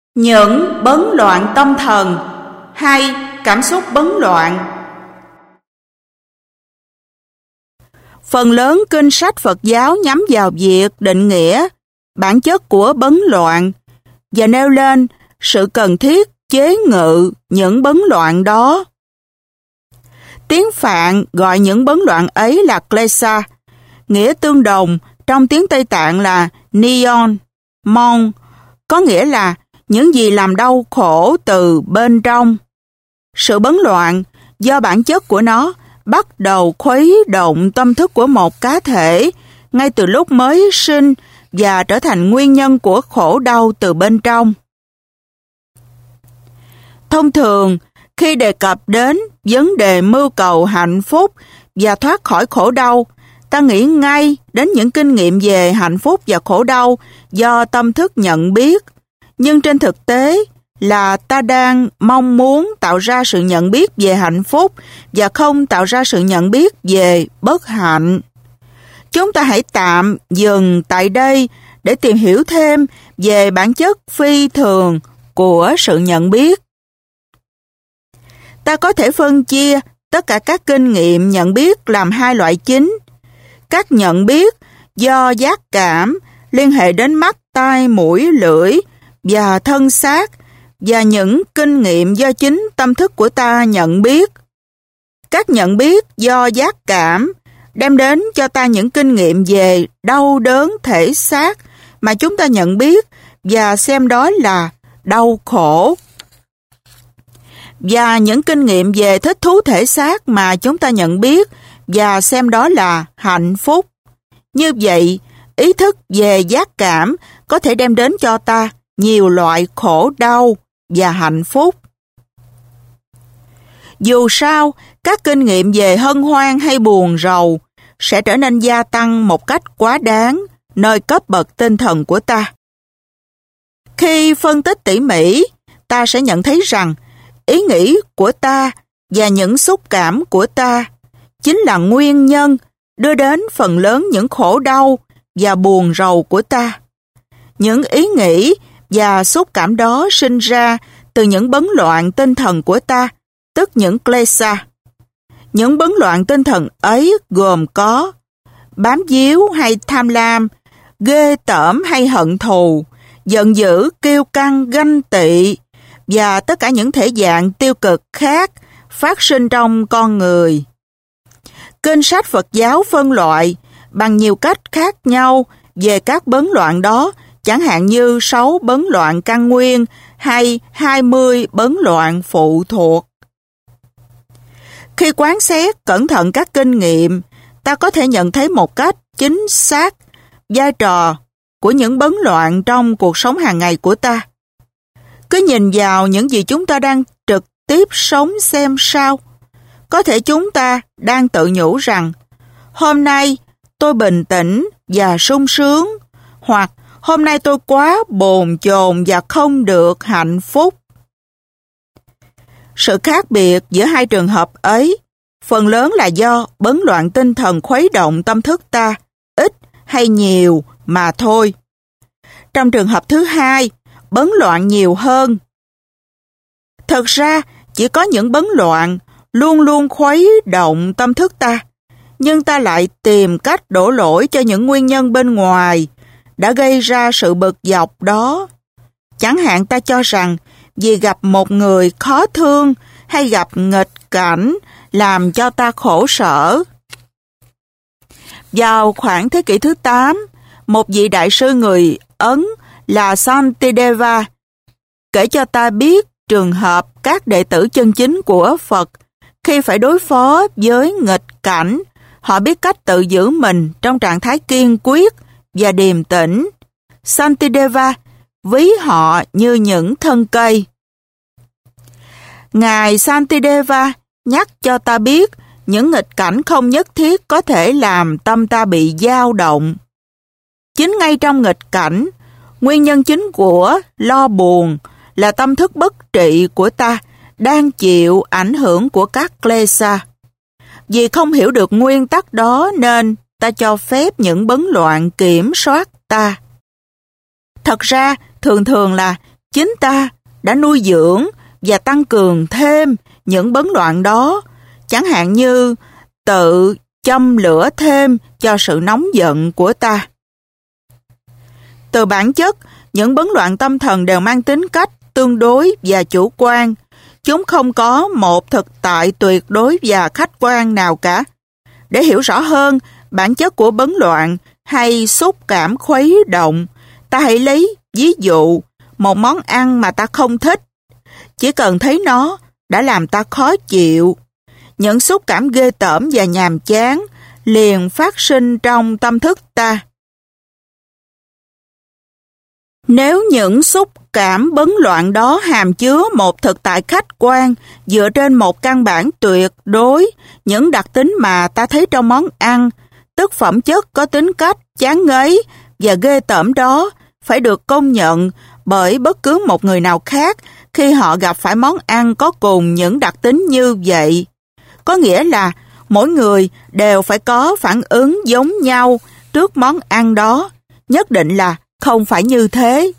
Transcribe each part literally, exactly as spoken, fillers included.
Những bấn loạn tâm thần hay cảm xúc bấn loạn. Phần lớn kinh sách Phật giáo nhắm vào việc định nghĩa bản chất của bấn loạn và nêu lên sự cần thiết chế ngự những bấn loạn đó. Tiếng Phạn gọi những bấn loạn ấy là klesa, nghĩa tương đồng trong tiếng Tây Tạng là neon, mon, có nghĩa là những gì làm đau khổ từ bên trong. Sự bấn loạn do bản chất của nó bắt đầu khuấy động tâm thức của một cá thể ngay từ lúc mới sinh và trở thành nguyên nhân của khổ đau từ bên trong. Thông thường, khi đề cập đến vấn đề mưu cầu hạnh phúc và thoát khỏi khổ đau, ta nghĩ ngay đến những kinh nghiệm về hạnh phúc và khổ đau do tâm thức nhận biết. Nhưng trên thực tế là ta đang mong muốn tạo ra sự nhận biết về hạnh phúc và không tạo ra sự nhận biết về bất hạnh. Chúng ta hãy tạm dừng tại đây để tìm hiểu thêm về bản chất phi thường của sự nhận biết. Ta có thể phân chia tất cả các kinh nghiệm nhận biết làm hai loại chính. Các nhận biết do giác cảm liên hệ đến mắt, tai, mũi, lưỡi và thân xác, và những kinh nghiệm do chính tâm thức của ta nhận biết. Các nhận biết do giác cảm đem đến cho ta những kinh nghiệm về đau đớn thể xác mà chúng ta nhận biết và xem đó là đau khổ. Và những kinh nghiệm về thích thú thể xác mà chúng ta nhận biết và xem đó là hạnh phúc. Như vậy, ý thức về giác cảm có thể đem đến cho ta nhiều loại khổ đau và hạnh phúc. Dù sao, các kinh nghiệm về hân hoan hay buồn rầu sẽ trở nên gia tăng một cách quá đáng nơi cấp bậc tinh thần của ta. Khi phân tích tỉ mỉ, ta sẽ nhận thấy rằng ý nghĩ của ta và những xúc cảm của ta chính là nguyên nhân đưa đến phần lớn những khổ đau và buồn rầu của ta. Những ý nghĩ và xúc cảm đó sinh ra từ những bấn loạn tinh thần của ta, tức những klesa. Những bấn loạn tinh thần ấy gồm có bám víu hay tham lam, ghê tởm hay hận thù, giận dữ, kiêu căng, ganh tị và tất cả những thể dạng tiêu cực khác phát sinh trong con người. Kinh sách Phật giáo phân loại bằng nhiều cách khác nhau về các bấn loạn đó, chẳng hạn như sáu bấn loạn căn nguyên hay hai mươi bấn loạn phụ thuộc. Khi quán xét cẩn thận các kinh nghiệm, ta có thể nhận thấy một cách chính xác vai trò của những bấn loạn trong cuộc sống hàng ngày của ta. Cứ nhìn vào những gì chúng ta đang trực tiếp sống xem sao. Có thể chúng ta đang tự nhủ rằng hôm nay tôi bình tĩnh và sung sướng, hoặc hôm nay tôi quá bồn chồn và không được hạnh phúc. Sự khác biệt giữa hai trường hợp ấy phần lớn là do bấn loạn tinh thần khuấy động tâm thức ta, ít hay nhiều mà thôi. Trong trường hợp thứ hai, bấn loạn nhiều hơn. Thật ra, chỉ có những bấn loạn luôn luôn khuấy động tâm thức ta, nhưng ta lại tìm cách đổ lỗi cho những nguyên nhân bên ngoài đã gây ra sự bực dọc đó. Chẳng hạn ta cho rằng vì gặp một người khó thương hay gặp nghịch cảnh làm cho ta khổ sở. Vào khoảng thế kỷ thứ tám, một vị đại sư người Ấn là Santideva kể cho ta biết trường hợp các đệ tử chân chính của Phật khi phải đối phó với nghịch cảnh, họ biết cách tự giữ mình trong trạng thái kiên quyết và điềm tĩnh. Santideva ví họ như những thân cây. Ngài Santideva nhắc cho ta biết những nghịch cảnh không nhất thiết có thể làm tâm ta bị dao động. Chính ngay trong nghịch cảnh, nguyên nhân chính của lo buồn là tâm thức bất trị của ta đang chịu ảnh hưởng của các klesa. Vì không hiểu được nguyên tắc đó nên ta cho phép những bấn loạn kiểm soát ta. Thật ra, thường thường là Chính ta đã nuôi dưỡng và tăng cường thêm những bấn loạn đó, chẳng hạn như tự châm lửa thêm cho sự nóng giận của ta. Từ bản chất, những bấn loạn tâm thần đều mang tính cách tương đối và chủ quan. Chúng không có một thực tại tuyệt đối và khách quan nào cả. Để hiểu rõ hơn bản chất của bấn loạn hay xúc cảm khuấy động, ta hãy lấy ví dụ một món ăn mà ta không thích. Chỉ cần thấy nó đã làm ta khó chịu. Những xúc cảm ghê tởm và nhàm chán liền phát sinh trong tâm thức ta. Nếu những xúc cảm bấn loạn đó hàm chứa một thực tại khách quan dựa trên một căn bản tuyệt đối, những đặc tính mà ta thấy trong món ăn, tức phẩm chất có tính cách chán ngấy và ghê tởm đó, phải được công nhận bởi bất cứ một người nào khác khi họ gặp phải món ăn có cùng những đặc tính như vậy. Có nghĩa là mỗi người đều phải có phản ứng giống nhau trước món ăn đó, nhất định là không phải như thế.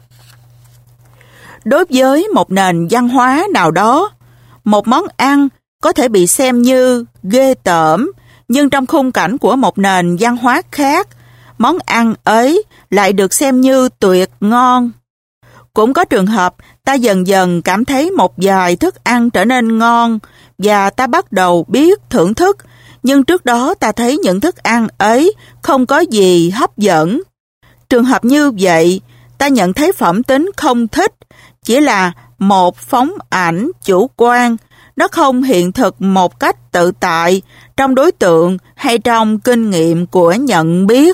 Đối với một nền văn hóa nào đó, một món ăn có thể bị xem như ghê tởm, nhưng trong khung cảnh của một nền văn hóa khác, món ăn ấy lại được xem như tuyệt ngon. Cũng có trường hợp ta dần dần cảm thấy một vài thức ăn trở nên ngon và ta bắt đầu biết thưởng thức, nhưng trước đó ta thấy những thức ăn ấy không có gì hấp dẫn. Trường hợp như vậy, ta nhận thấy phẩm tính không thích chỉ là một phóng ảnh chủ quan, nó không hiện thực một cách tự tại trong đối tượng hay trong kinh nghiệm của nhận biết.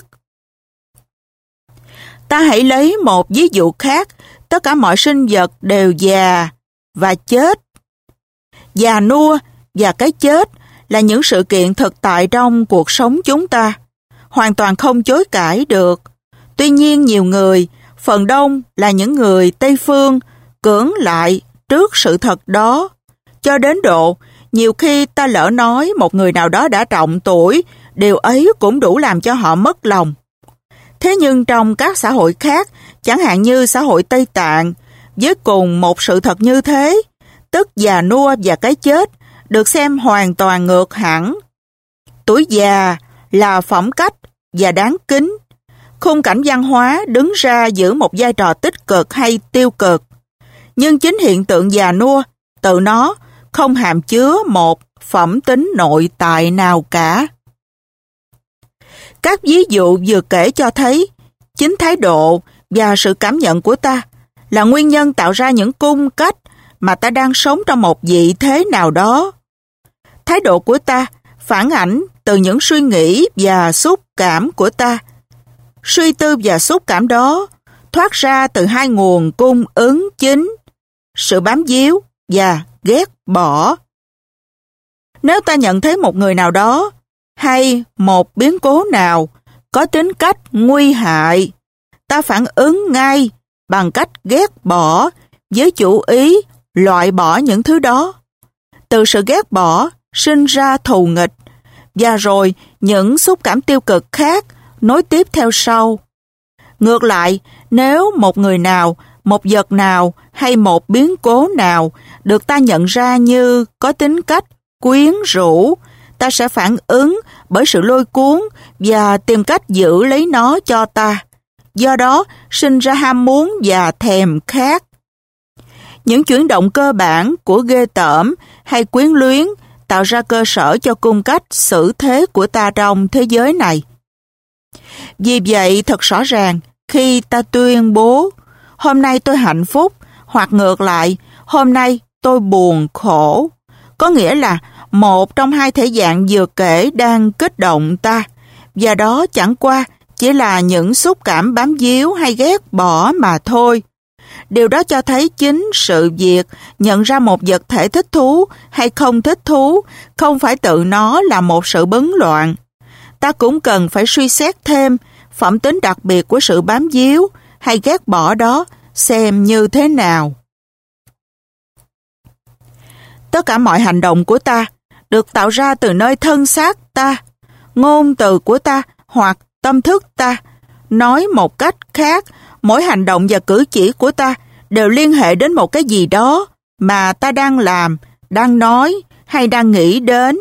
Ta hãy lấy một ví dụ khác, tất cả mọi sinh vật đều già và chết. Già nua và cái chết là những sự kiện thực tại trong cuộc sống chúng ta, hoàn toàn không chối cãi được. Tuy nhiên nhiều người, phần đông là những người Tây Phương, cưỡng lại trước sự thật đó, cho đến độ nhiều khi ta lỡ nói một người nào đó đã trọng tuổi, điều ấy cũng đủ làm cho họ mất lòng. Thế nhưng trong các xã hội khác, chẳng hạn như xã hội Tây Tạng, với cùng một sự thật như thế, tức già nua và cái chết, được xem hoàn toàn ngược hẳn. Tuổi già là phẩm cách và đáng kính. Khung cảnh văn hóa đứng ra giữ một vai trò tích cực hay tiêu cực. Nhưng chính hiện tượng già nua, tự nó không hàm chứa một phẩm tính nội tại nào cả. Các ví dụ vừa kể cho thấy chính thái độ và sự cảm nhận của ta là nguyên nhân tạo ra những cung cách mà ta đang sống trong một vị thế nào đó. Thái độ của ta phản ảnh từ những suy nghĩ và xúc cảm của ta. Suy tư và xúc cảm đó thoát ra từ hai nguồn cung ứng chính, sự bám víu và ghét bỏ. Nếu ta nhận thấy một người nào đó hay một biến cố nào có tính cách nguy hại, ta phản ứng ngay bằng cách ghét bỏ với chủ ý loại bỏ những thứ đó. Từ sự ghét bỏ sinh ra thù nghịch, và rồi những xúc cảm tiêu cực khác nối tiếp theo sau. Ngược lại, nếu một người nào, một vật nào hay một biến cố nào được ta nhận ra như có tính cách quyến rũ, ta sẽ phản ứng bởi sự lôi cuốn và tìm cách giữ lấy nó cho ta. Do đó, sinh ra ham muốn và thèm khát. Những chuyển động cơ bản của ghê tởm hay quyến luyến tạo ra cơ sở cho cung cách xử thế của ta trong thế giới này. Vì vậy, thật rõ ràng, khi ta tuyên bố hôm nay tôi hạnh phúc, hoặc ngược lại, hôm nay tôi buồn khổ, có nghĩa là một trong hai thể dạng vừa kể đang kích động ta, và đó chẳng qua chỉ là những xúc cảm bám víu hay ghét bỏ mà thôi. Điều đó cho thấy chính sự việc nhận ra một vật thể thích thú hay không thích thú không phải tự nó là một sự bấn loạn. Ta cũng cần phải suy xét thêm phẩm tính đặc biệt của sự bám víu hay ghét bỏ đó xem như thế nào. Tất cả mọi hành động của ta được tạo ra từ nơi thân xác ta, ngôn từ của ta hoặc tâm thức ta. Nói một cách khác, mỗi hành động và cử chỉ của ta đều liên hệ đến một cái gì đó mà ta đang làm, đang nói hay đang nghĩ đến.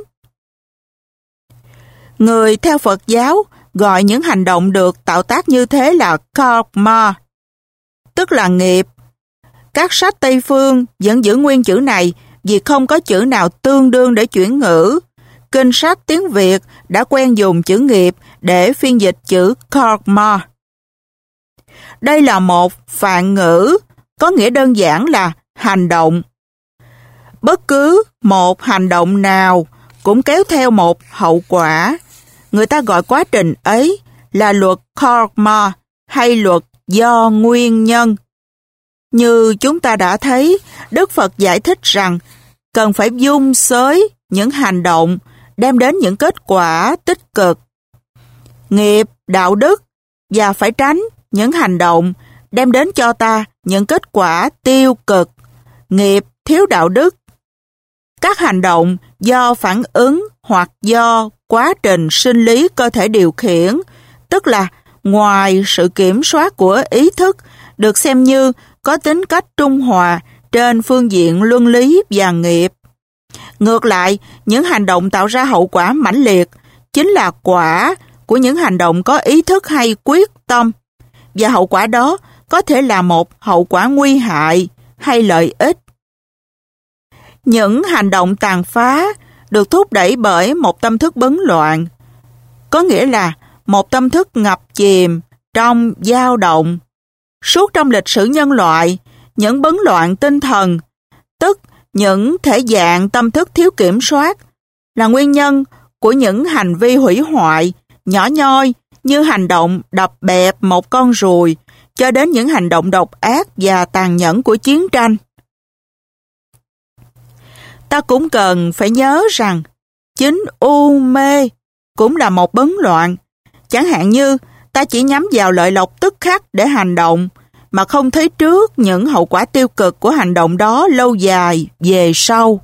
Người theo Phật giáo gọi những hành động được tạo tác như thế là karma, tức là nghiệp. Các sách Tây phương vẫn giữ nguyên chữ này vì không có chữ nào tương đương để chuyển ngữ. Kinh sách tiếng Việt đã quen dùng chữ nghiệp để phiên dịch chữ karma. Đây là một phạn ngữ, có nghĩa đơn giản là hành động. Bất cứ một hành động nào cũng kéo theo một hậu quả. Người ta gọi quá trình ấy là luật karma hay luật do nguyên nhân. Như chúng ta đã thấy, Đức Phật giải thích rằng cần phải dung xới những hành động đem đến những kết quả tích cực, nghiệp, đạo đức, và phải tránh những hành động đem đến cho ta những kết quả tiêu cực, nghiệp, thiếu đạo đức. Các hành động do phản ứng hoặc do quá trình sinh lý cơ thể điều khiển, tức là ngoài sự kiểm soát của ý thức, được xem như có tính cách trung hòa trên phương diện luân lý và nghiệp. Ngược lại, những hành động tạo ra hậu quả mãnh liệt chính là quả của những hành động có ý thức hay quyết tâm, và hậu quả đó có thể là một hậu quả nguy hại hay lợi ích. Những hành động tàn phá được thúc đẩy bởi một tâm thức bấn loạn, có nghĩa là một tâm thức ngập chìm trong dao động. Suốt trong lịch sử nhân loại, những bấn loạn tinh thần, tức những thể dạng tâm thức thiếu kiểm soát, là nguyên nhân của những hành vi hủy hoại nhỏ nhoi như hành động đập bẹp một con ruồi cho đến những hành động độc ác và tàn nhẫn của chiến tranh. Ta cũng cần phải nhớ rằng chính u mê cũng là một bấn loạn. Chẳng hạn như ta chỉ nhắm vào lợi lộc tức khắc để hành động mà không thấy trước những hậu quả tiêu cực của hành động đó lâu dài về sau.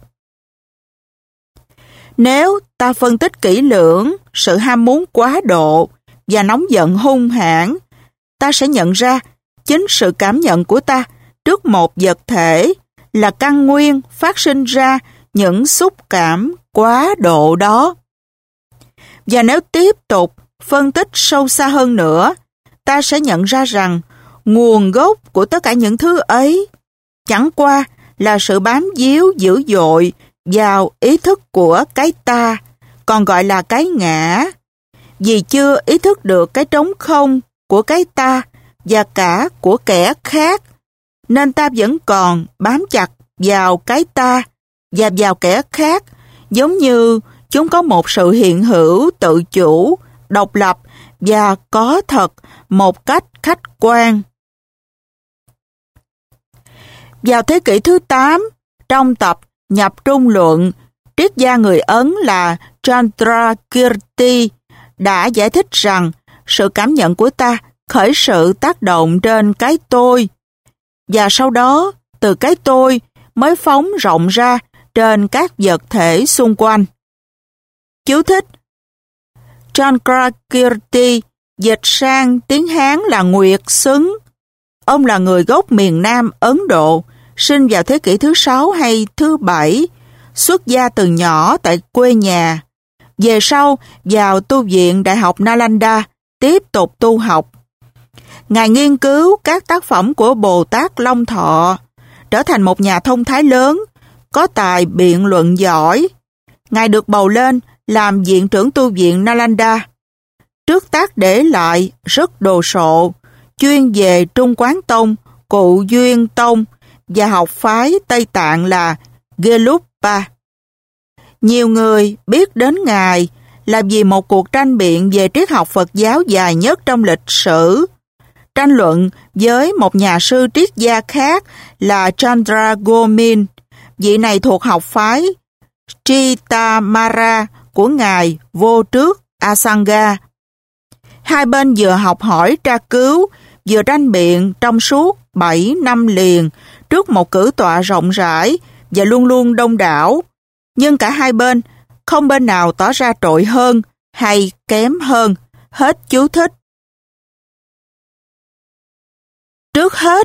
Nếu ta phân tích kỹ lưỡng sự ham muốn quá độ và nóng giận hung hãn, ta sẽ nhận ra chính sự cảm nhận của ta trước một vật thể là căn nguyên phát sinh ra những xúc cảm quá độ đó. Và nếu tiếp tục phân tích sâu xa hơn nữa, ta sẽ nhận ra rằng nguồn gốc của tất cả những thứ ấy chẳng qua là sự bám víu dữ dội vào ý thức của cái ta, còn gọi là cái ngã. Vì chưa ý thức được cái trống không của cái ta và cả của kẻ khác, nên ta vẫn còn bám chặt vào cái ta và vào kẻ khác, giống như chúng có một sự hiện hữu tự chủ, độc lập và có thật một cách khách quan. Vào thế kỷ thứ tám, trong tập Nhập Trung Luận, triết gia người Ấn là Chandrakirti đã giải thích rằng sự cảm nhận của ta khởi sự tác động trên cái tôi, và sau đó từ cái tôi mới phóng rộng ra trên các vật thể xung quanh. Chú thích: Chandrakirti dịch sang tiếng Hán là Nguyệt Xứng. Ông là người gốc miền Nam Ấn Độ, sinh vào thế kỷ thứ sáu hay thứ bảy, xuất gia từ nhỏ tại quê nhà. Về sau, vào tu viện Đại học Nalanda, tiếp tục tu học. Ngài nghiên cứu các tác phẩm của Bồ Tát Long Thọ, trở thành một nhà thông thái lớn, có tài biện luận giỏi. Ngài được bầu lên làm viện trưởng tu viện Nalanda. Trước tác để lại rất đồ sộ, chuyên về Trung Quán Tông, Cụ Duyên Tông và học phái Tây Tạng là Gelugpa. Nhiều người biết đến Ngài là vì một cuộc tranh biện về triết học Phật giáo dài nhất trong lịch sử. Tranh luận với một nhà sư triết gia khác là Chandra Gomin. Vị này thuộc học phái Chitamara của Ngài Vô Trước Asanga. Hai bên vừa học hỏi tra cứu, vừa tranh biện trong suốt bảy năm liền trước một cử tọa rộng rãi và luôn luôn đông đảo. Nhưng cả hai bên, không bên nào tỏ ra trội hơn hay kém hơn. Hết chú thích. Trước hết,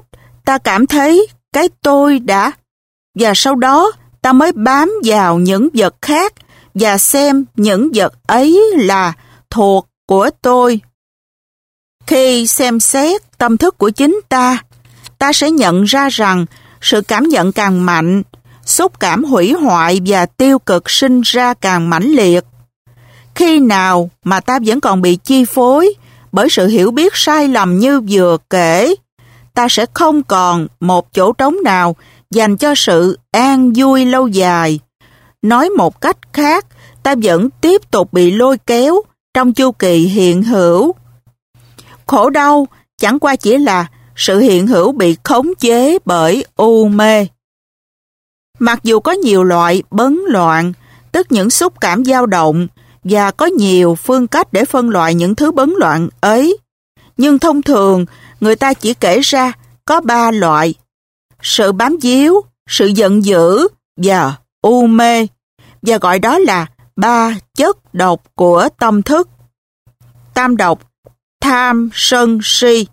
ta cảm thấy cái tôi đã, và sau đó ta mới bám vào những vật khác và xem những vật ấy là thuộc của tôi. Khi xem xét tâm thức của chính ta, ta sẽ nhận ra rằng sự cảm nhận càng mạnh, xúc cảm hủy hoại và tiêu cực sinh ra càng mãnh liệt. Khi nào mà ta vẫn còn bị chi phối bởi sự hiểu biết sai lầm như vừa kể, ta sẽ không còn một chỗ trống nào dành cho sự an vui lâu dài. Nói một cách khác, ta vẫn tiếp tục bị lôi kéo trong chu kỳ hiện hữu. Khổ đau chẳng qua chỉ là sự hiện hữu bị khống chế bởi u mê. Mặc dù có nhiều loại bấn loạn, tức những xúc cảm dao động, và có nhiều phương cách để phân loại những thứ bấn loạn ấy, nhưng thông thường người ta chỉ kể ra có ba loại: sự bám víu, sự giận dữ và u mê, và gọi đó là ba chất độc của tâm thức. Tam độc: tham, sân, si.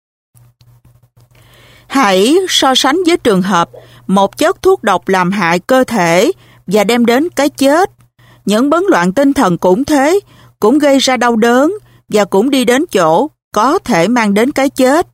Hãy so sánh với trường hợp một chất thuốc độc làm hại cơ thể và đem đến cái chết. Những bấn loạn tinh thần cũng thế, cũng gây ra đau đớn và cũng đi đến chỗ có thể mang đến cái chết.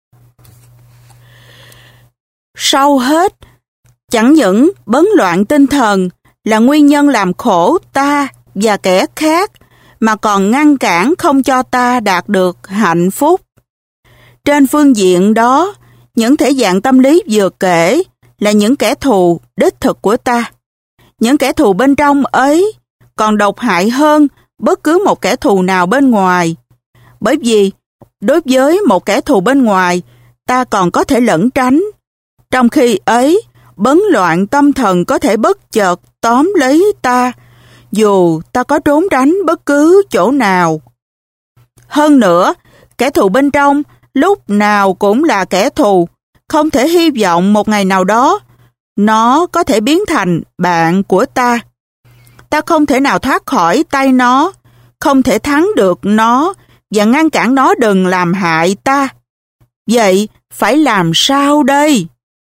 Sau hết, chẳng những bấn loạn tinh thần là nguyên nhân làm khổ ta và kẻ khác, mà còn ngăn cản không cho ta đạt được hạnh phúc. Trên phương diện đó, những thể dạng tâm lý vừa kể là những kẻ thù đích thực của ta. Những kẻ thù bên trong ấy còn độc hại hơn bất cứ một kẻ thù nào bên ngoài. Bởi vì đối với một kẻ thù bên ngoài, ta còn có thể lẩn tránh. Trong khi ấy, bấn loạn tâm thần có thể bất chợt tóm lấy ta, dù ta có trốn tránh bất cứ chỗ nào. Hơn nữa, kẻ thù bên trong lúc nào cũng là kẻ thù, không thể hy vọng một ngày nào đó nó có thể biến thành bạn của ta. Ta không thể nào thoát khỏi tay nó, không thể thắng được nó và ngăn cản nó đừng làm hại ta. Vậy phải làm sao đây?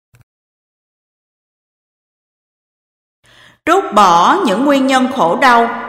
Trút bỏ những nguyên nhân khổ đau.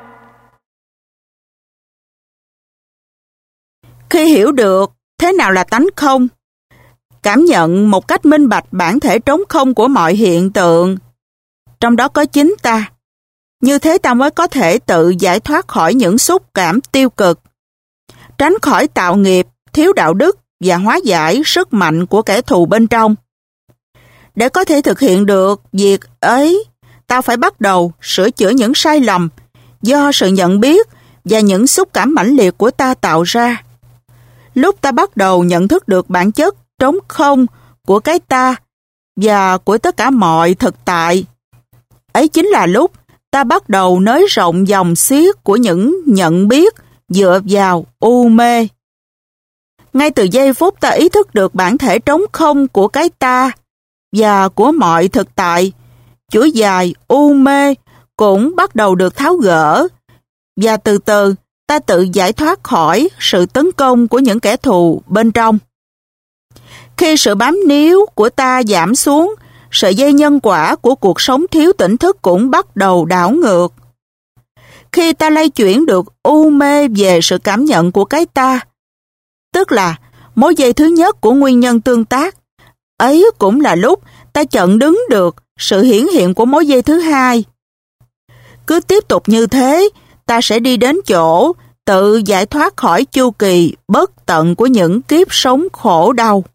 Khi hiểu được thế nào là tánh không, cảm nhận một cách minh bạch bản thể trống không của mọi hiện tượng, trong đó có chính ta, như thế ta mới có thể tự giải thoát khỏi những xúc cảm tiêu cực, tránh khỏi tạo nghiệp, thiếu đạo đức và hóa giải sức mạnh của kẻ thù bên trong. Để có thể thực hiện được việc ấy, ta phải bắt đầu sửa chữa những sai lầm do sự nhận biết và những xúc cảm mãnh liệt của ta tạo ra. Lúc ta bắt đầu nhận thức được bản chất trống không của cái ta và của tất cả mọi thực tại, ấy chính là lúc ta bắt đầu nới rộng dòng xiết của những nhận biết dựa vào u mê. Ngay từ giây phút ta ý thức được bản thể trống không của cái ta và của mọi thực tại, chuỗi dài u mê cũng bắt đầu được tháo gỡ, và từ từ ta tự giải thoát khỏi sự tấn công của những kẻ thù bên trong. Khi sự bám níu của ta giảm xuống, sợi dây nhân quả của cuộc sống thiếu tỉnh thức cũng bắt đầu đảo ngược. Khi ta lay chuyển được u mê về sự cảm nhận của cái ta, tức là mối dây thứ nhất của nguyên nhân tương tác, ấy cũng là lúc ta chặn đứng được sự hiển hiện của mối dây thứ hai. Cứ tiếp tục như thế, ta sẽ đi đến chỗ tự giải thoát khỏi chu kỳ bất tận của những kiếp sống khổ đau.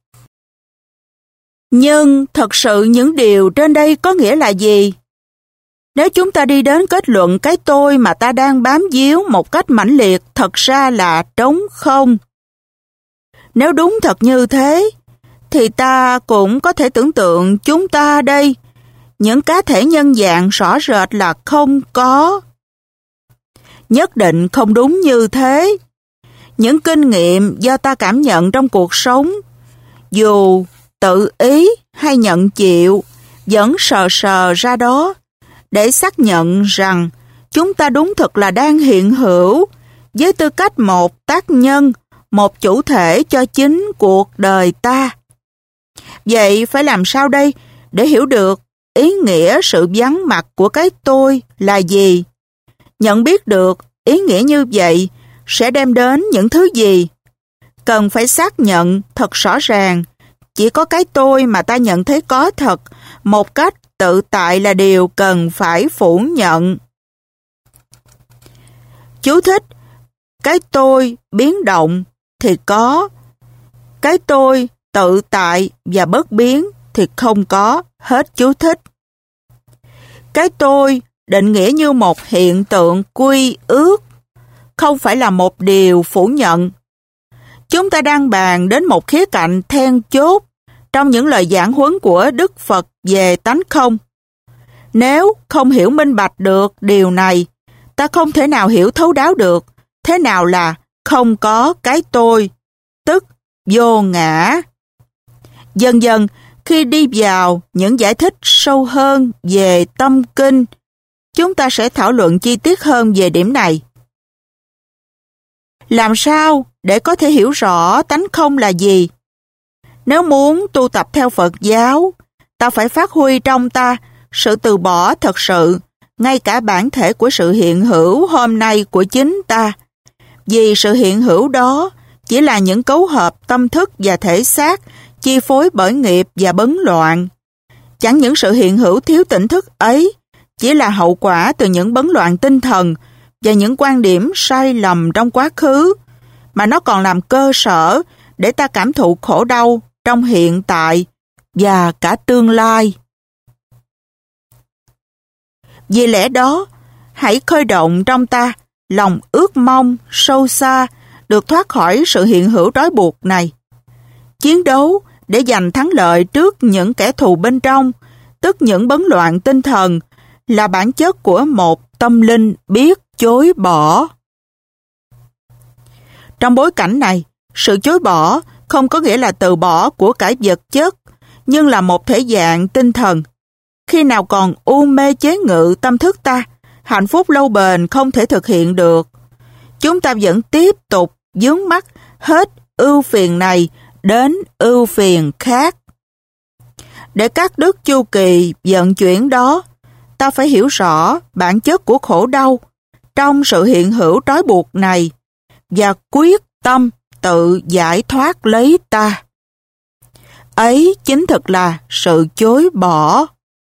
Nhưng thật sự những điều trên đây có nghĩa là gì? Nếu chúng ta đi đến kết luận cái tôi mà ta đang bám víu một cách mãnh liệt thật ra là trống không. Nếu đúng thật như thế, thì ta cũng có thể tưởng tượng chúng ta đây, những cá thể nhân dạng rõ rệt là không có. Nhất định không đúng như thế. Những kinh nghiệm do ta cảm nhận trong cuộc sống, dù tự ý hay nhận chịu, vẫn sờ sờ ra đó, để xác nhận rằng chúng ta đúng thực là đang hiện hữu với tư cách một tác nhân, một chủ thể cho chính cuộc đời ta. Vậy phải làm sao đây để hiểu được ý nghĩa sự vắng mặt của cái tôi là gì? Nhận biết được ý nghĩa như vậy sẽ đem đến những thứ gì? Cần phải xác nhận thật rõ ràng, chỉ có cái tôi mà ta nhận thấy có thật, một cách tự tại là điều cần phải phủ nhận. Chú thích: cái tôi biến động thì có, cái tôi tự tại và bất biến thì không có. Hết chú thích. Cái tôi định nghĩa như một hiện tượng quy ước, không phải là một điều phủ nhận. Chúng ta đang bàn đến một khía cạnh then chốt trong những lời giảng huấn của Đức Phật về tánh không. Nếu không hiểu minh bạch được điều này, ta không thể nào hiểu thấu đáo được thế nào là không có cái tôi, tức vô ngã. Dần dần, khi đi vào những giải thích sâu hơn về tâm kinh, chúng ta sẽ thảo luận chi tiết hơn về điểm này. Làm sao để có thể hiểu rõ tánh không là gì? Nếu muốn tu tập theo Phật giáo, ta phải phát huy trong ta sự từ bỏ thật sự, ngay cả bản thể của sự hiện hữu hôm nay của chính ta. Vì sự hiện hữu đó chỉ là những cấu hợp tâm thức và thể xác chi phối bởi nghiệp và bấn loạn. Chẳng những sự hiện hữu thiếu tỉnh thức ấy chỉ là hậu quả từ những bấn loạn tinh thần và những quan điểm sai lầm trong quá khứ, mà nó còn làm cơ sở để ta cảm thụ khổ đau trong hiện tại và cả tương lai. Vì lẽ đó, hãy khơi động trong ta lòng ước mong sâu xa được thoát khỏi sự hiện hữu trói buộc này. Chiến đấu để giành thắng lợi trước những kẻ thù bên trong, tức những bấn loạn tinh thần, là bản chất của một tâm linh biết chối bỏ. Trong bối cảnh này, sự chối bỏ không có nghĩa là từ bỏ của cải vật chất, nhưng là một thể dạng tinh thần. Khi nào còn u mê chế ngự tâm thức ta, hạnh phúc lâu bền không thể thực hiện được. Chúng ta vẫn tiếp tục vướng mắc hết ưu phiền này đến ưu phiền khác. Để cắt đứt chu kỳ vận chuyển đó, ta phải hiểu rõ bản chất của khổ đau trong sự hiện hữu trói buộc này và quyết tâm tự giải thoát lấy ta. Ấy chính thực là sự chối bỏ.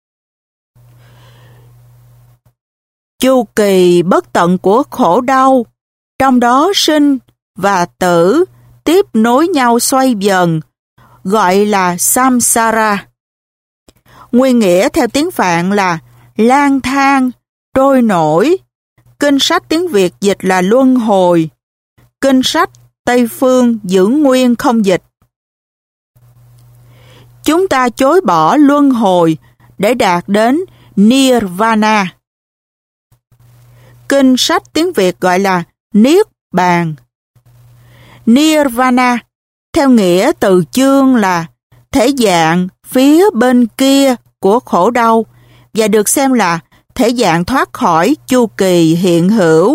Chu kỳ bất tận của khổ đau, trong đó sinh và tử tiếp nối nhau xoay vần, gọi là samsara. Nguyên nghĩa theo tiếng Phạn là lang thang, trôi nổi. Kinh sách tiếng Việt dịch là luân hồi. Kinh sách Tây Phương giữ nguyên không dịch. Chúng ta chối bỏ luân hồi để đạt đến Nirvana. Kinh sách tiếng Việt gọi là Niết Bàn. Nirvana, theo nghĩa từ chương là thể dạng phía bên kia của khổ đau và được xem là thể dạng thoát khỏi chu kỳ hiện hữu.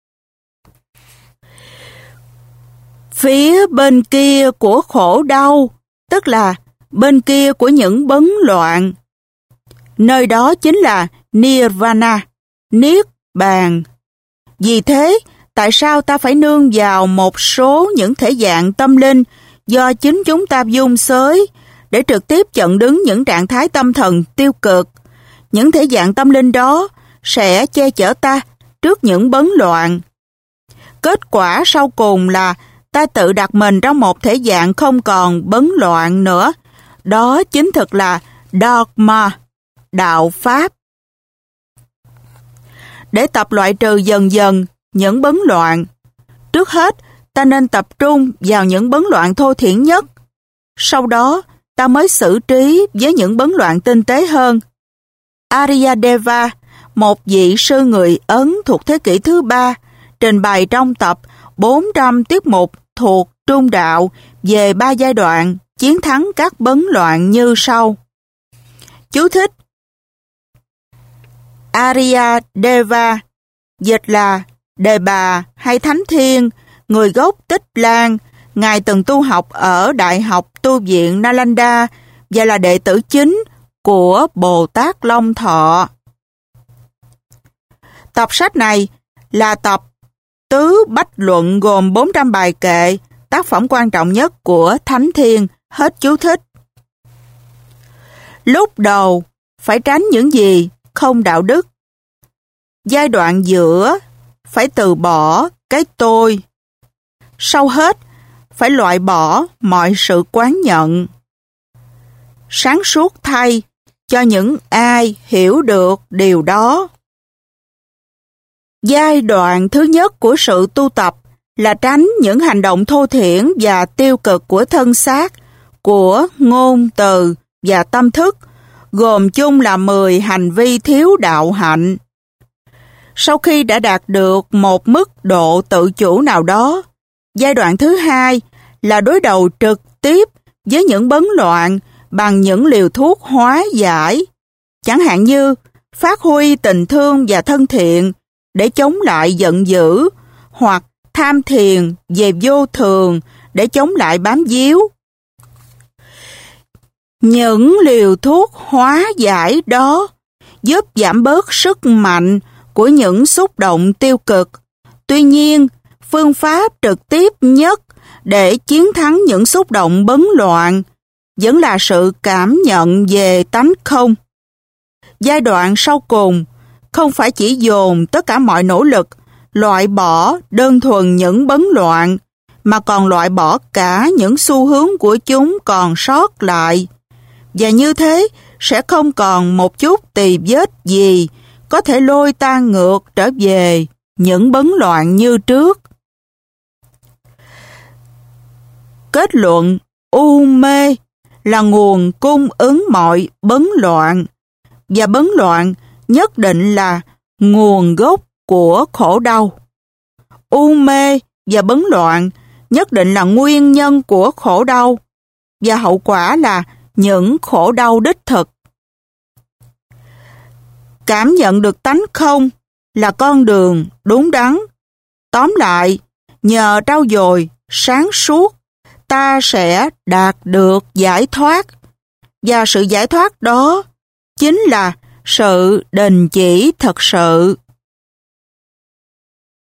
Phía bên kia của khổ đau, tức là bên kia của những bấn loạn. Nơi đó chính là Nirvana, Niết Bàn. Vì thế, tại sao ta phải nương vào một số những thể dạng tâm linh do chính chúng ta dung xới để trực tiếp chặn đứng những trạng thái tâm thần tiêu cực? Những thể dạng tâm linh đó sẽ che chở ta trước những bấn loạn. Kết quả sau cùng là ta tự đặt mình trong một thể dạng không còn bấn loạn nữa. Đó chính thực là dogma, đạo pháp. Để tập loại trừ dần dần những bấn loạn, trước hết ta nên tập trung vào những bấn loạn thô thiển nhất. Sau đó ta mới xử trí với những bấn loạn tinh tế hơn. Aryadeva, một vị sư người Ấn thuộc thế kỷ thứ ba, trình bày trong tập bốn trăm tiết mục thuộc Trung Đạo về ba giai đoạn chiến thắng các bấn loạn như sau. Chú thích: Aryadeva, dịch là Đề Bà hay Thánh Thiên, người gốc Tích Lan. Ngài từng tu học ở Đại học Tu viện Nalanda và là đệ tử chính của Bồ Tát Long Thọ. Tập sách này là tập Tứ Bách Luận gồm bốn trăm bài kệ, tác phẩm quan trọng nhất của Thánh Thiên, hết chú thích. Lúc đầu, phải tránh những gì không đạo đức. Giai đoạn giữa, phải từ bỏ cái tôi. Sau hết, phải loại bỏ mọi sự quán nhận. Sáng suốt thay cho những ai hiểu được điều đó. Giai đoạn thứ nhất của sự tu tập là tránh những hành động thô thiển và tiêu cực của thân xác, của ngôn từ và tâm thức, gồm chung là mười hành vi thiếu đạo hạnh. Sau khi đã đạt được một mức độ tự chủ nào đó, giai đoạn thứ hai là đối đầu trực tiếp với những bấn loạn bằng những liều thuốc hóa giải, chẳng hạn như phát huy tình thương và thân thiện để chống lại giận dữ, hoặc tham thiền về vô thường để chống lại bám víu. Những liều thuốc hóa giải đó giúp giảm bớt sức mạnh của những xúc động tiêu cực. Tuy nhiên, phương pháp trực tiếp nhất để chiến thắng những xúc động bấn loạn vẫn là sự cảm nhận về tánh không. Giai đoạn sau cùng không phải chỉ dồn tất cả mọi nỗ lực loại bỏ đơn thuần những bấn loạn, mà còn loại bỏ cả những xu hướng của chúng còn sót lại. Và như thế sẽ không còn một chút tì vết gì có thể lôi ta ngược trở về những bấn loạn như trước. Kết luận, u mê là nguồn cung ứng mọi bấn loạn, và bấn loạn nhất định là nguồn gốc của khổ đau. U mê và bấn loạn nhất định là nguyên nhân của khổ đau, và hậu quả là những khổ đau đích thực. Cảm nhận được tánh không là con đường đúng đắn. Tóm lại, nhờ trau dồi sáng suốt, ta sẽ đạt được giải thoát, và sự giải thoát đó chính là sự đình chỉ thật sự.